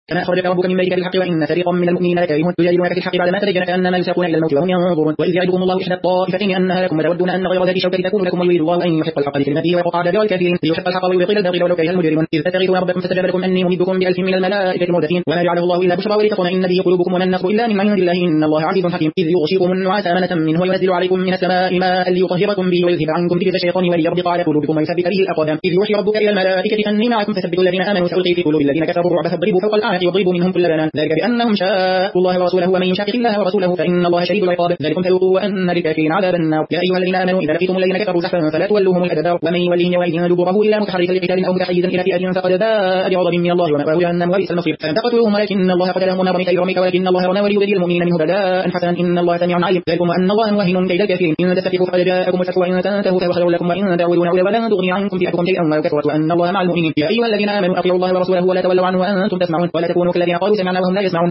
كما أخرجك ربك من بيتك بالحق وإن فريقا من المؤمنين لكارهون يجادلونك في الحق بعدما تبين كأنما يساقون إلى الموت وهم ينظرون وإذ يعدكم الله إحدى الطائفتين أنها لكم وتودون أن غير ذات الشوكة تكون لكم ويريد الله أن يحق الحق بكلمته ويقطع دابر الكافرين ليحق الحق ويبطل الباطل ولو كره المجرمون إذ تستغيثون ربكم فاستجاب لكم أني ممدكم بألف من الملائكة مردفين وما جعله الله إلا بشرى ولتطمئن به قلوبكم وما النصر إلا من عند الله إن الله عزيز حكيم إذ يغشيكم النعاس أمنة منه وينزل عليكم من السماء ماء ليطهركم به ويذهب عنكم رجز الشيطان وليربط على قلوبكم ويثبت به الأقدام إذ يوحي ربك إلى الملائكة أني معكم فثبتوا الذين آمنوا سألقي في قلوب الذين كفروا الرعب فاضربوا فوق الأعناق واضربوا منهم كل بنان ذلك بأنهم شاقوا الله ورسوله ومن يشاقق الله ورسوله فإن الله شديد العقاب ذلكم فذوقوا وأن للكافرين عذاب النار يا أيها الذين آمنوا إذا لقيتم الذين كفروا زحفا فلا تولوهم الأدبار ومن يولهم يومئذ دبره إلا متحرفا لقتال أو متحيزا إلى فئة فقد باء بغضب من الله ومأواه جهنم وبئس المصير فلم تقتلوهم ولكن الله قتلهم ونار من رميك ولكن الله رمى وليبلي المؤمنين منه بلاء حسنا إن الله سميع عليم ذلكم وأن الله موهن كيد الكافرين إن تستفتحوا فقد جاءكم الفتح وإن تنتهوا فهو خير لكم وإن تعودون ولن تغني عنكم فئتكم شيئا ولو كثرت وأن الله مع المؤمنين يا أيها الذين آمنوا أطيعوا الله ورسوله ولا تولوا عنه وأنتم تسمعون ولا تكونوا كالذين قالوا سمعنا وهم لا يسمعون